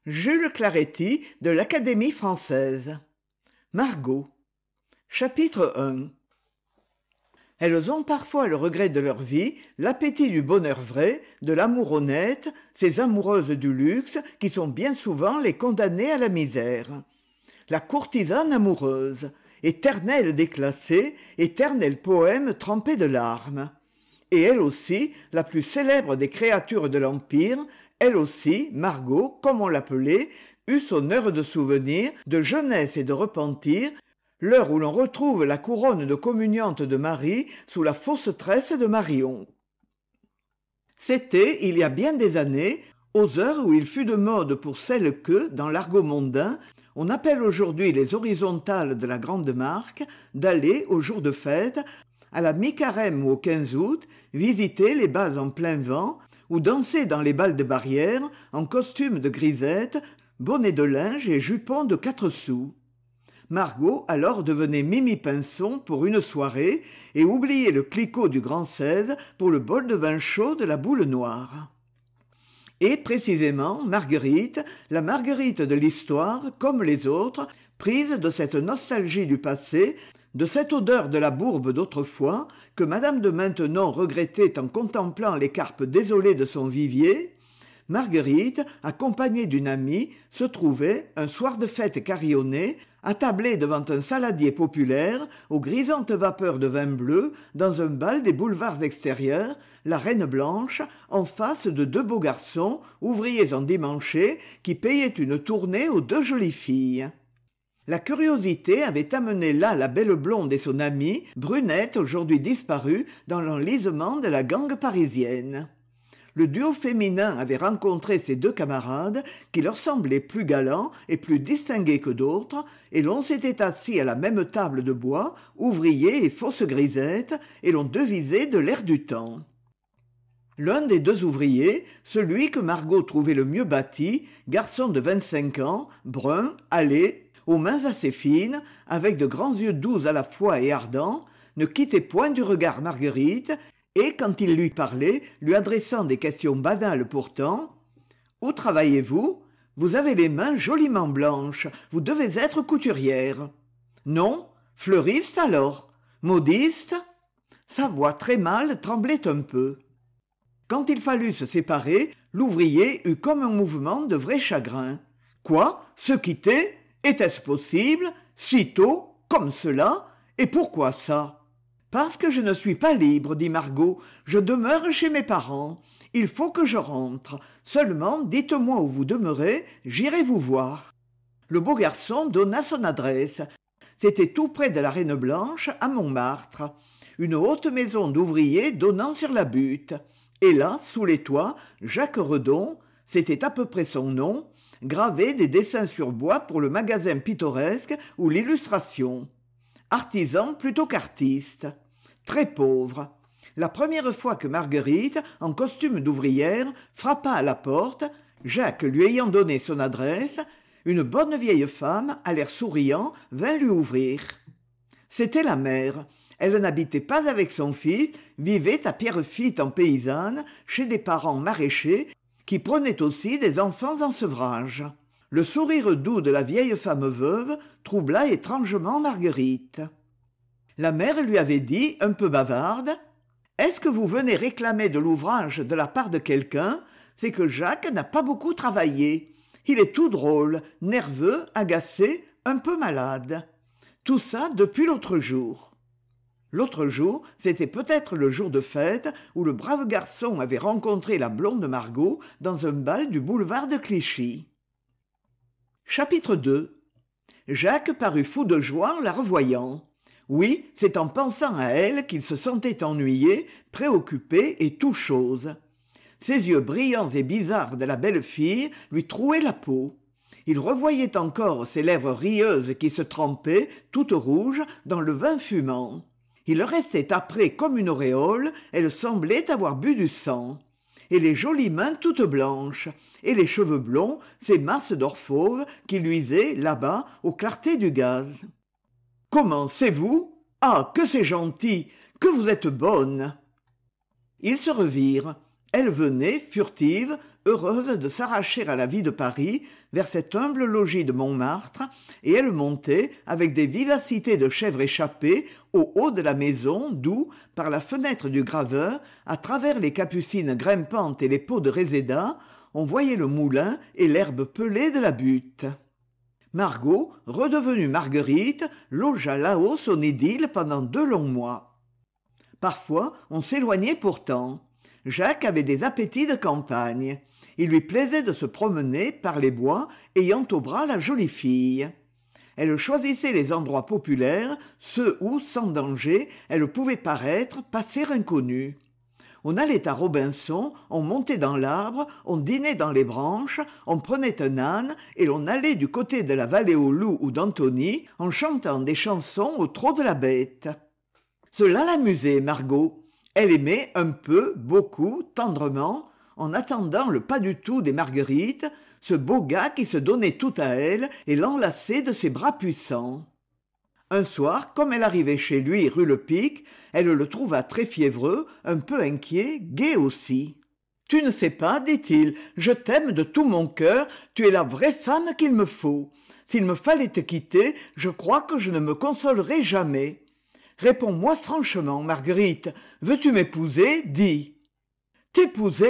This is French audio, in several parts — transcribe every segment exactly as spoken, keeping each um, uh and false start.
Jules Claretie de l'Académie française. Margot. Chapitre un. Elles ont parfois le regret de leur vie, l'appétit du bonheur vrai, de l'amour honnête, ces amoureuses du luxe qui sont bien souvent les condamnées à la misère. La courtisane amoureuse, éternelle déclassée, éternel poème trempé de larmes. Et elle aussi, la plus célèbre des créatures de l'Empire, elle aussi, Margot, comme on l'appelait, eut son heure de souvenir, de jeunesse et de repentir, l'heure où l'on retrouve la couronne de communiante de Marie sous la fausse tresse de Marion. C'était, il y a bien des années, aux heures où il fut de mode pour celles que, dans l'argot mondain, on appelle aujourd'hui les horizontales de la grande marque, d'aller, au jour de fête, à la mi-carême ou au quinze août, visiter les bals en plein vent, ou danser dans les bals de barrière, en costume de grisette, bonnet de linge et jupon de quatre sous. Margot alors devenait Mimi Pinson pour une soirée et oubliait le cliquot du grand seize pour le bol de vin chaud de la boule noire. Et précisément, Marguerite, la Marguerite de l'histoire, comme les autres, prise de cette nostalgie du passé, de cette odeur de la bourbe d'autrefois, que Madame de Maintenon regrettait en contemplant les carpes désolées de son vivier, Marguerite, accompagnée d'une amie, se trouvait, un soir de fête carillonnée, attablée devant un saladier populaire, aux grisantes vapeurs de vin bleu, dans un bal des boulevards extérieurs, la Reine Blanche, en face de deux beaux garçons, ouvriers endimanchés, qui payaient une tournée aux deux jolies filles. La curiosité avait amené là la belle blonde et son amie, brunette aujourd'hui disparue, dans l'enlisement de la gangue parisienne. Le duo féminin avait rencontré ces deux camarades qui leur semblaient plus galants et plus distingués que d'autres, et l'on s'était assis à la même table de bois, ouvriers et fausses grisettes, et l'on devisait de l'air du temps. L'un des deux ouvriers, celui que Margot trouvait le mieux bâti, garçon de vingt-cinq ans, brun, hâlé, aux mains assez fines, avec de grands yeux doux à la fois et ardents, ne quittait point du regard Marguerite, et quand il lui parlait, lui adressant des questions banales pourtant, « Où travaillez-vous ? Vous avez les mains joliment blanches, vous devez être couturière. »« Non ? Fleuriste alors ? Modiste ?» Sa voix très mâle tremblait un peu. Quand il fallut se séparer, l'ouvrier eut comme un mouvement de vrai chagrin. Quoi ? Se quitter ? Était-ce possible ? Si tôt ? Comme cela ? Et pourquoi ça ? Parce que je ne suis pas libre, dit Margot. Je demeure chez mes parents. Il faut que je rentre. Seulement, dites-moi où vous demeurez, j'irai vous voir. Le beau garçon donna son adresse. C'était tout près de la Reine Blanche, à Montmartre. Une haute maison d'ouvriers donnant sur la butte. Et là, sous les toits, Jacques Redon, c'était à peu près son nom, gravait des dessins sur bois pour le magasin pittoresque ou l'illustration. Artisan plutôt qu'artiste. Très pauvre. La première fois que Marguerite, en costume d'ouvrière, frappa à la porte, Jacques lui ayant donné son adresse, une bonne vieille femme, à l'air souriant, vint lui ouvrir. C'était la mère. Elle n'habitait pas avec son fils, vivait à Pierrefitte en paysanne, chez des parents maraîchers, qui prenaient aussi des enfants en sevrage. Le sourire doux de la vieille femme veuve troubla étrangement Marguerite. La mère lui avait dit, un peu bavarde, « Est-ce que vous venez réclamer de l'ouvrage de la part de quelqu'un ? C'est que Jacques n'a pas beaucoup travaillé. Il est tout drôle, nerveux, agacé, un peu malade. Tout ça depuis l'autre jour. » L'autre jour, c'était peut-être le jour de fête où le brave garçon avait rencontré la blonde Margot dans un bal du boulevard de Clichy. Chapitre deux. Jacques parut fou de joie en la revoyant. Oui, c'est en pensant à elle qu'il se sentait ennuyé, préoccupé et tout chose. Ses yeux brillants et bizarres de la belle fille lui trouaient la peau. Il revoyait encore ses lèvres rieuses qui se trempaient, toutes rouges, dans le vin fumant. Il restait après comme une auréole, elle semblait avoir bu du sang. Et les jolies mains toutes blanches, et les cheveux blonds, ces masses d'or fauve qui luisaient, là-bas, aux clartés du gaz. « Comment, c'est vous ? Ah, que c'est gentil, que vous êtes bonne !» Ils se revirent. Elle venait, furtive, heureuse de s'arracher à la vie de Paris vers cet humble logis de Montmartre, et elle montait, avec des vivacités de chèvre échappée, au haut de la maison, d'où, par la fenêtre du graveur, à travers les capucines grimpantes et les pots de réséda, on voyait le moulin et l'herbe pelée de la butte. Margot, redevenue Marguerite, logea là-haut son idylle pendant deux longs mois. Parfois, on s'éloignait pourtant. Jacques avait des appétits de campagne. Il lui plaisait de se promener par les bois, ayant au bras la jolie fille. Elle choisissait les endroits populaires, ceux où, sans danger, elle pouvait paraître, passer inconnue. On allait à Robinson, on montait dans l'arbre, on dînait dans les branches, on prenait un âne et l'on allait du côté de la vallée aux loups ou d'Antony en chantant des chansons au trot de la bête. Cela l'amusait, Margot. Elle aimait un peu, beaucoup, tendrement, en attendant le pas du tout des Marguerites, ce beau gars qui se donnait tout à elle et l'enlaçait de ses bras puissants. Un soir, comme elle arrivait chez lui rue Le Pic, elle le trouva très fiévreux, un peu inquiet, gai aussi. « Tu ne sais pas, dit-il, je t'aime de tout mon cœur, tu es la vraie femme qu'il me faut. S'il me fallait te quitter, je crois que je ne me consolerais jamais. Réponds-moi franchement, Marguerite, veux-tu m'épouser? Dis. »« T'épouser ?»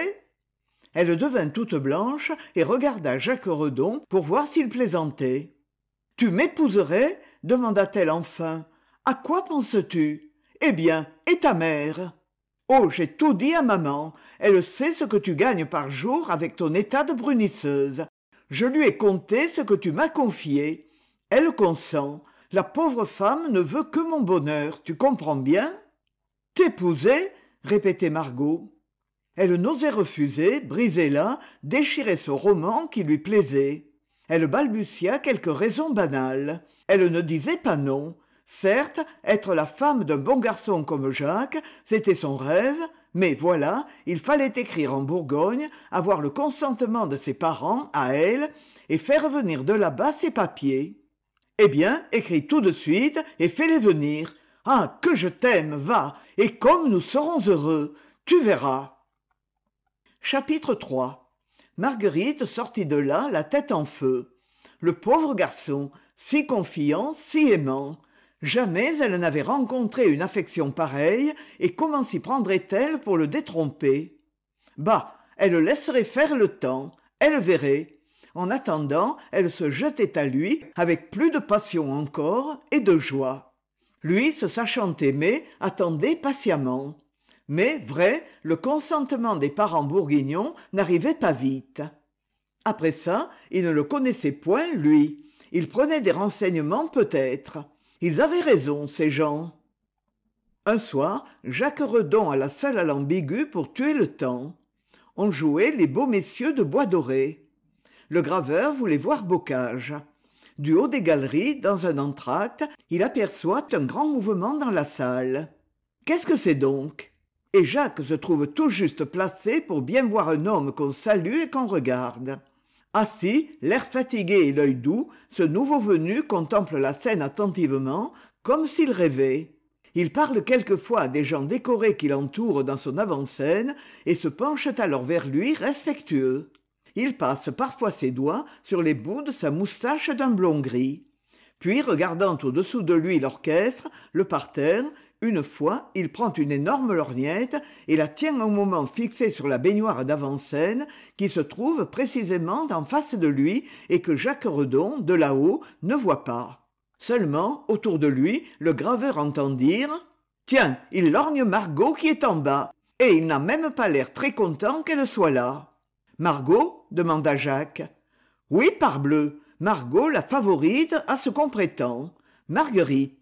Elle devint toute blanche et regarda Jacques Redon pour voir s'il plaisantait. « Tu m'épouserais ?» demanda-t-elle enfin. « À quoi penses-tu ? Eh bien, et ta mère ? Oh, j'ai tout dit à maman. Elle sait ce que tu gagnes par jour avec ton état de brunisseuse. Je lui ai conté ce que tu m'as confié. Elle consent. La pauvre femme ne veut que mon bonheur, tu comprends bien ? »« T'épouser ?» répétait Margot. Elle n'osait refuser, brisait là, déchirait ce roman qui lui plaisait. Elle balbutia quelques raisons banales. Elle ne disait pas non. Certes, être la femme d'un bon garçon comme Jacques, c'était son rêve, mais voilà, il fallait écrire en Bourgogne, avoir le consentement de ses parents, à elle, et faire venir de là-bas ses papiers. Eh bien, écris tout de suite et fais-les venir. Ah, que je t'aime, va, et comme nous serons heureux, tu verras. Chapitre trois. Marguerite sortit de là la tête en feu. Le pauvre garçon, si confiant, si aimant. Jamais elle n'avait rencontré une affection pareille, et comment s'y prendrait-elle pour le détromper ? Bah, elle laisserait faire le temps, elle verrait. En attendant, elle se jetait à lui avec plus de passion encore et de joie. Lui, se sachant aimé, attendait patiemment. Mais, vrai, le consentement des parents bourguignons n'arrivait pas vite. Après ça, ils ne le connaissaient point, lui. Ils prenaient des renseignements peut-être. Ils avaient raison, ces gens. Un soir, Jacques Redon alla seul à l'ambigu pour tuer le temps. On jouait les beaux messieurs de Bois Doré. Le graveur voulait voir Bocage. Du haut des galeries, dans un entr'acte, il aperçoit un grand mouvement dans la salle. Qu'est-ce que c'est donc ? Et Jacques se trouve tout juste placé pour bien voir un homme qu'on salue et qu'on regarde. Assis, l'air fatigué et l'œil doux, ce nouveau venu contemple la scène attentivement, comme s'il rêvait. Il parle quelquefois à des gens décorés qui l'entourent dans son avant-scène et se penchent alors vers lui respectueux. Il passe parfois ses doigts sur les bouts de sa moustache d'un blond gris. Puis, regardant au-dessous de lui l'orchestre, le parterre, une fois, il prend une énorme lorgnette et la tient un moment fixée sur la baignoire d'avant-scène qui se trouve précisément en face de lui et que Jacques Redon, de là-haut, ne voit pas. Seulement, autour de lui, le graveur entend dire « Tiens, il lorgne Margot qui est en bas, et il n'a même pas l'air très content qu'elle soit là. »« Margot ?» demanda Jacques. « Oui, parbleu, Margot, la favorite, à ce qu'on prétend. Marguerite. »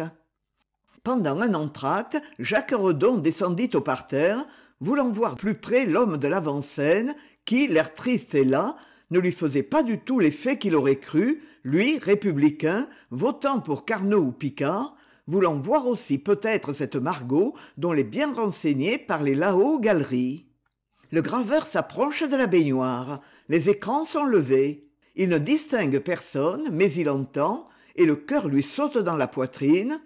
Pendant un entr'acte, Jacques Redon descendit au parterre, voulant voir plus près l'homme de l'avant-scène, qui, l'air triste et las, ne lui faisait pas du tout l'effet qu'il aurait cru, lui, républicain, votant pour Carnot ou Picard, voulant voir aussi peut-être cette Margot dont les bien renseignés parlaient là-haut aux galeries. Le graveur s'approche de la baignoire, les écrans sont levés. Il ne distingue personne, mais il entend, et le cœur lui saute dans la poitrine.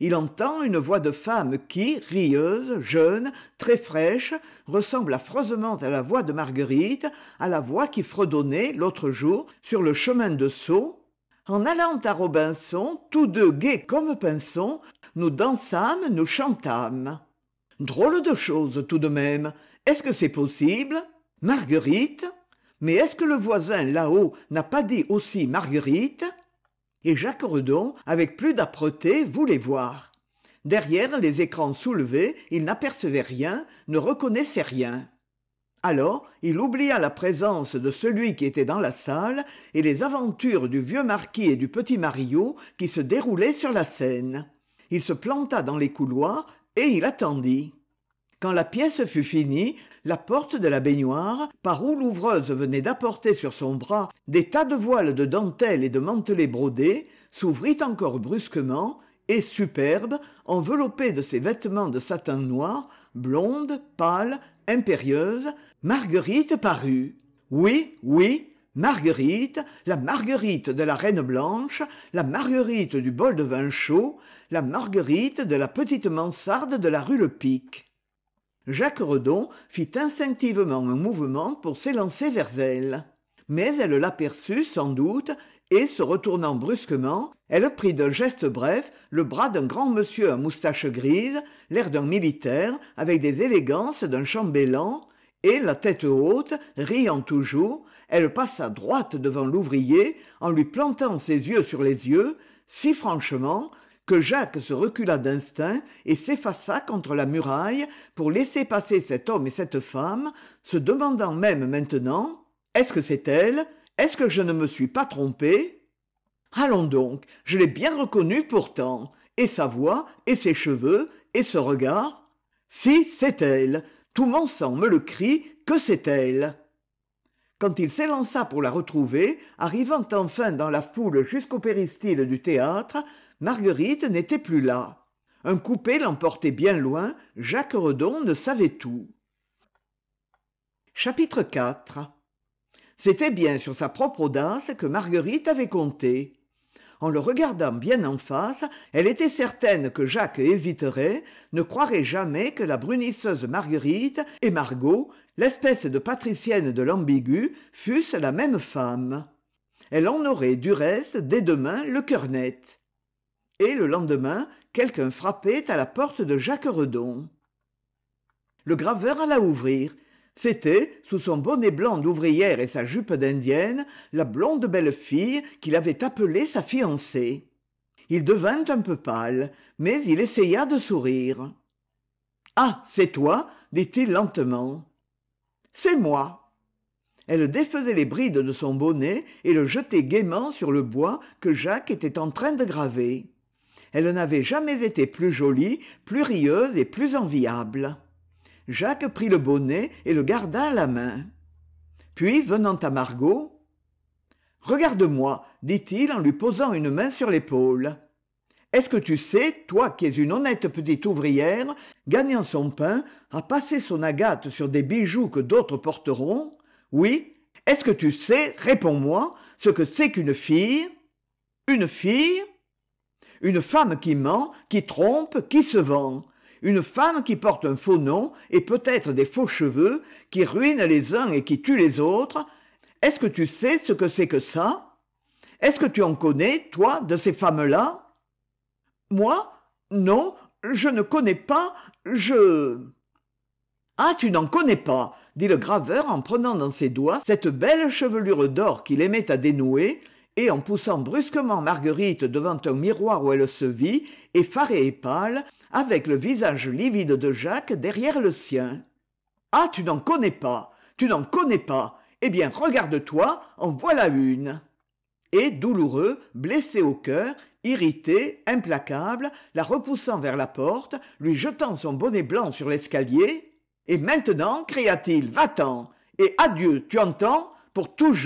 il entend une voix de femme qui, rieuse, jeune, très fraîche, ressemble affreusement à la voix de Marguerite, à la voix qui fredonnait, l'autre jour, sur le chemin de Sceaux. En allant à Robinson, tous deux gais comme Pinson, nous dansâmes, nous chantâmes. Drôle de chose tout de même. Est-ce que c'est possible? Marguerite? Mais est-ce que le voisin là-haut n'a pas dit aussi Marguerite? Et Jacques Redon, avec plus d'âpreté, voulait voir. Derrière les écrans soulevés, il n'apercevait rien, ne reconnaissait rien. Alors, il oublia la présence de celui qui était dans la salle et les aventures du vieux marquis et du petit Mariot qui se déroulaient sur la scène. Il se planta dans les couloirs et il attendit. Quand la pièce fut finie, la porte de la baignoire, par où l'ouvreuse venait d'apporter sur son bras des tas de voiles de dentelle et de mantelets brodés, s'ouvrit encore brusquement, et superbe, enveloppée de ses vêtements de satin noir, blonde, pâle, impérieuse, Marguerite parut. Oui, oui, Marguerite, la Marguerite de la Reine Blanche, la Marguerite du bol de vin chaud, la Marguerite de la petite mansarde de la rue Le Pic. Jacques Redon fit instinctivement un mouvement pour s'élancer vers elle. Mais elle l'aperçut sans doute, et, se retournant brusquement, elle prit d'un geste bref le bras d'un grand monsieur à moustache grise, l'air d'un militaire, avec des élégances d'un chambellan, et, la tête haute, riant toujours, elle passa droite devant l'ouvrier, en lui plantant ses yeux sur les yeux, si franchement, que Jacques se recula d'instinct et s'effaça contre la muraille pour laisser passer cet homme et cette femme, se demandant même maintenant « Est-ce que c'est elle? Est-ce que je ne me suis pas trompé ?» Allons donc, je l'ai bien reconnue pourtant, et sa voix, et ses cheveux, et ce regard. Si, c'est elle, tout mon sang me le crie que c'est elle. Quand il s'élança pour la retrouver, arrivant enfin dans la foule jusqu'au péristyle du théâtre, Marguerite n'était plus là. Un coupé l'emportait bien loin, Jacques Redon ne savait tout. Chapitre quatre. C'était bien sur sa propre audace que Marguerite avait compté. En le regardant bien en face, elle était certaine que Jacques hésiterait, ne croirait jamais que la brunisseuse Marguerite et Margot, l'espèce de patricienne de l'ambigu, fussent la même femme. Elle en aurait, du reste, dès demain, le cœur net. Et le lendemain, quelqu'un frappait à la porte de Jacques Redon. Le graveur alla ouvrir. C'était, sous son bonnet blanc d'ouvrière et sa jupe d'indienne, la blonde belle fille qu'il avait appelée sa fiancée. Il devint un peu pâle, mais il essaya de sourire. « Ah, c'est toi » dit-il lentement. « C'est moi. » Elle défaisait les brides de son bonnet et le jetait gaiement sur le bois que Jacques était en train de graver. Elle n'avait jamais été plus jolie, plus rieuse et plus enviable. Jacques prit le bonnet et le garda à la main. Puis, venant à Margot, « Regarde-moi, dit-il en lui posant une main sur l'épaule. Est-ce que tu sais, toi qui es une honnête petite ouvrière, gagnant son pain, à passer son agate sur des bijoux que d'autres porteront? Oui, est-ce que tu sais, réponds-moi, ce que c'est qu'une fille? Une fille? Une femme qui ment, qui trompe, qui se vend. Une femme qui porte un faux nom et peut-être des faux cheveux, qui ruine les uns et qui tue les autres. Est-ce que tu sais ce que c'est que ça? Est-ce que tu en connais, toi, de ces femmes-là? Moi? Non, je ne connais pas, je... Ah, tu n'en connais pas, dit le graveur en prenant dans ses doigts cette belle chevelure d'or qu'il aimait à dénouer, et en poussant brusquement Marguerite devant un miroir où elle se vit, effarée et pâle, avec le visage livide de Jacques derrière le sien. « Ah, tu n'en connais pas, tu n'en connais pas. Eh bien, regarde-toi, en voilà une. » Et, douloureux, blessé au cœur, irrité, implacable, la repoussant vers la porte, lui jetant son bonnet blanc sur l'escalier. « Et maintenant, cria-t-il, va-t'en, et adieu, tu entends, pour toujours. »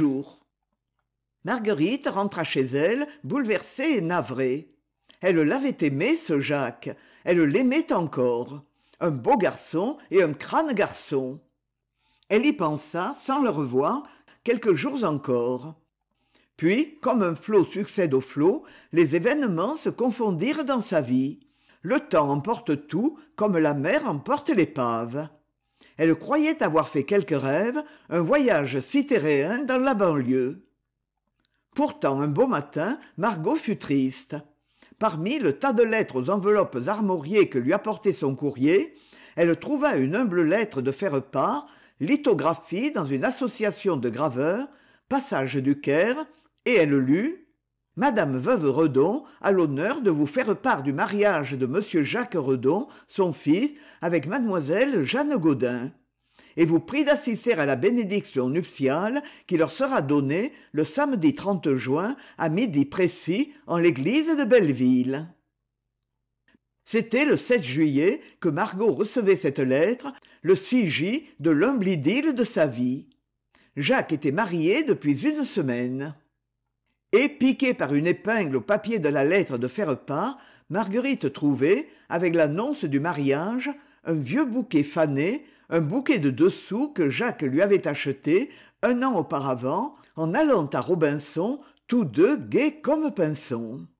Marguerite rentra chez elle, bouleversée et navrée. Elle l'avait aimé, ce Jacques. Elle l'aimait encore. Un beau garçon et un crâne garçon. Elle y pensa, sans le revoir, quelques jours encore. Puis, comme un flot succède au flot, les événements se confondirent dans sa vie. Le temps emporte tout comme la mer emporte l'épave. Elle croyait avoir fait quelque rêve, un voyage citéréen dans la banlieue. Pourtant, un beau matin, Margot fut triste. Parmi le tas de lettres aux enveloppes armoriées que lui apportait son courrier, elle trouva une humble lettre de faire-part, lithographie dans une association de graveurs, passage du Caire, et elle lut « Madame Veuve Redon a l'honneur de vous faire part du mariage de Monsieur Jacques Redon, son fils, avec Mademoiselle Jeanne Gaudin. » et vous prie d'assister à la bénédiction nuptiale qui leur sera donnée le samedi trente juin à midi précis en l'église de Belleville. C'était le sept juillet que Margot recevait cette lettre, le sigie de l'humble idylle de sa vie. Jacques était marié depuis une semaine. Et piquée par une épingle au papier de la lettre de faire-part, Marguerite trouvait, avec l'annonce du mariage, un vieux bouquet fané, un bouquet de deux sous que Jacques lui avait acheté un an auparavant en allant à Robinson, tous deux gais comme Pinson.